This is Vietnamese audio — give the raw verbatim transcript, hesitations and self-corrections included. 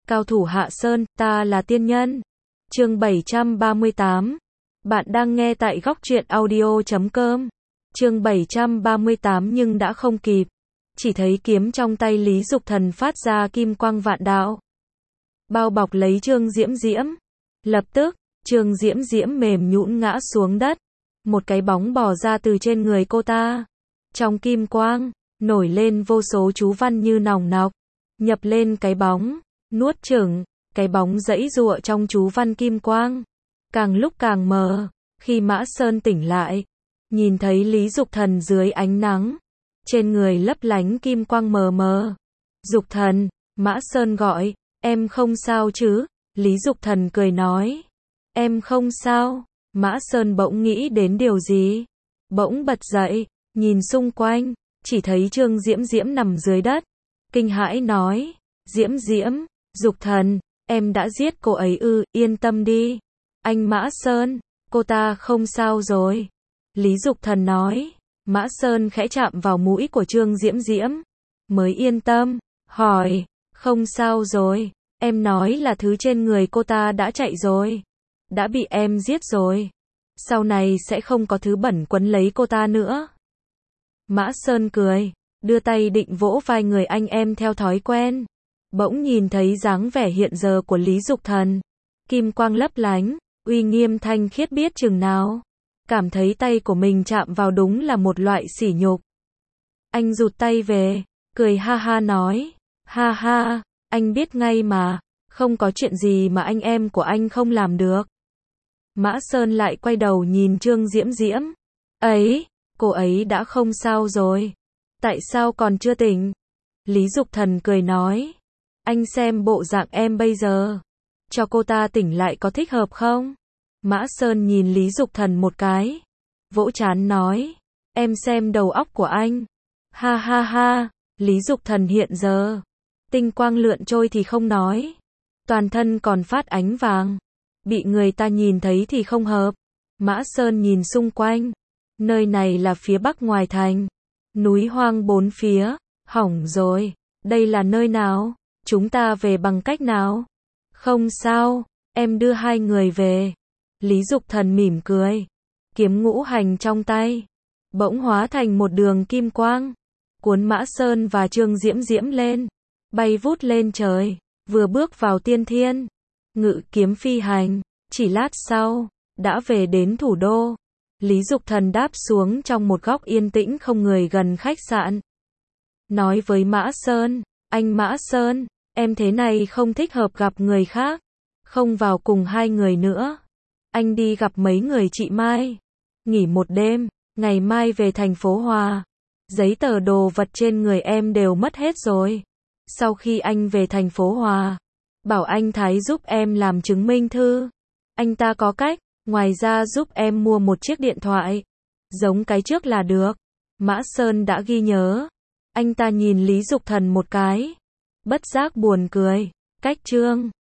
Cao thủ Hạ Sơn, ta là tiên nhân. Chương bảy trăm ba mươi tám. Bạn đang nghe tại góc truyện audio chấm com. Chương bảy trăm ba mươi tám nhưng đã không kịp. Chỉ thấy kiếm trong tay Lý Dục Thần phát ra kim quang vạn đạo. Bao bọc lấy Trương Diễm Diễm. Lập tức, Trương Diễm Diễm mềm nhũn ngã xuống đất. Một cái bóng bò ra từ trên người cô ta. Trong kim quang, nổi lên vô số chú văn như nòng nọc. Nhập lên cái bóng, nuốt chửng, cái bóng giãy giụa trong chú văn kim quang. Càng lúc càng mờ, khi Mã Sơn tỉnh lại, nhìn thấy Lý Dục Thần dưới ánh nắng. Trên người lấp lánh kim quang mờ mờ. Dục Thần, Mã Sơn gọi, em không sao chứ? Lý Dục Thần cười nói, em không sao. Mã Sơn bỗng nghĩ đến điều gì. Bỗng bật dậy, nhìn xung quanh, chỉ thấy Trương Diễm Diễm nằm dưới đất. Kinh hãi nói, Diễm Diễm, Dục Thần, em đã giết cô ấy ư? Yên tâm đi. Anh Mã Sơn, cô ta không sao rồi. Lý Dục Thần nói. Mã Sơn khẽ chạm vào mũi của Trương Diễm Diễm. Mới yên tâm, hỏi, không sao rồi. Em nói là thứ trên người cô ta đã chạy rồi. Đã bị em giết rồi. Sau này sẽ không có thứ bẩn quấn lấy cô ta nữa. Mã Sơn cười, đưa tay định vỗ vai người anh em theo thói quen. Bỗng nhìn thấy dáng vẻ hiện giờ của Lý Dục Thần. Kim quang lấp lánh, uy nghiêm thanh khiết biết chừng nào. Cảm thấy tay của mình chạm vào đúng là một loại sỉ nhục. Anh rụt tay về, cười ha ha nói, ha ha, anh biết ngay mà, không có chuyện gì mà anh em của anh không làm được. Mã Sơn lại quay đầu nhìn Trương Diễm Diễm. Ấy, cô ấy đã không sao rồi. Tại sao còn chưa tỉnh? Lý Dục Thần cười nói, anh xem bộ dạng em bây giờ. Cho cô ta tỉnh lại có thích hợp không? Mã Sơn nhìn Lý Dục Thần một cái. Vỗ trán nói, em xem đầu óc của anh. Ha ha ha, Lý Dục Thần hiện giờ. Tinh quang lượn trôi thì không nói. Toàn thân còn phát ánh vàng. Bị người ta nhìn thấy thì không hợp. Mã Sơn nhìn xung quanh. Nơi này là phía bắc ngoài thành. Núi hoang bốn phía. Hỏng rồi. Đây là nơi nào? Chúng ta về bằng cách nào? Không sao, em đưa hai người về. Lý Dục Thần mỉm cười. Kiếm ngũ hành trong tay. Bỗng hóa thành một đường kim quang. Cuốn Mã Sơn và Trương Diễm Diễm lên. Bay vút lên trời. Vừa bước vào tiên thiên. Ngự kiếm phi hành. Chỉ lát sau, đã về đến thủ đô. Lý Dục Thần đáp xuống trong một góc yên tĩnh không người gần khách sạn. Nói với Mã Sơn, anh Mã Sơn, em thế này không thích hợp gặp người khác. Không vào cùng hai người nữa. Anh đi gặp mấy người chị Mai. Nghỉ một đêm, ngày mai về thành phố Hòa. Giấy tờ đồ vật trên người em đều mất hết rồi. Sau khi anh về thành phố Hòa, bảo anh Thái giúp em làm chứng minh thư. Anh ta có cách, ngoài ra giúp em mua một chiếc điện thoại. Giống cái trước là được. Mã Sơn đã ghi nhớ. Anh ta nhìn Lý Dục Thần một cái. Bất giác buồn cười. Cách Trương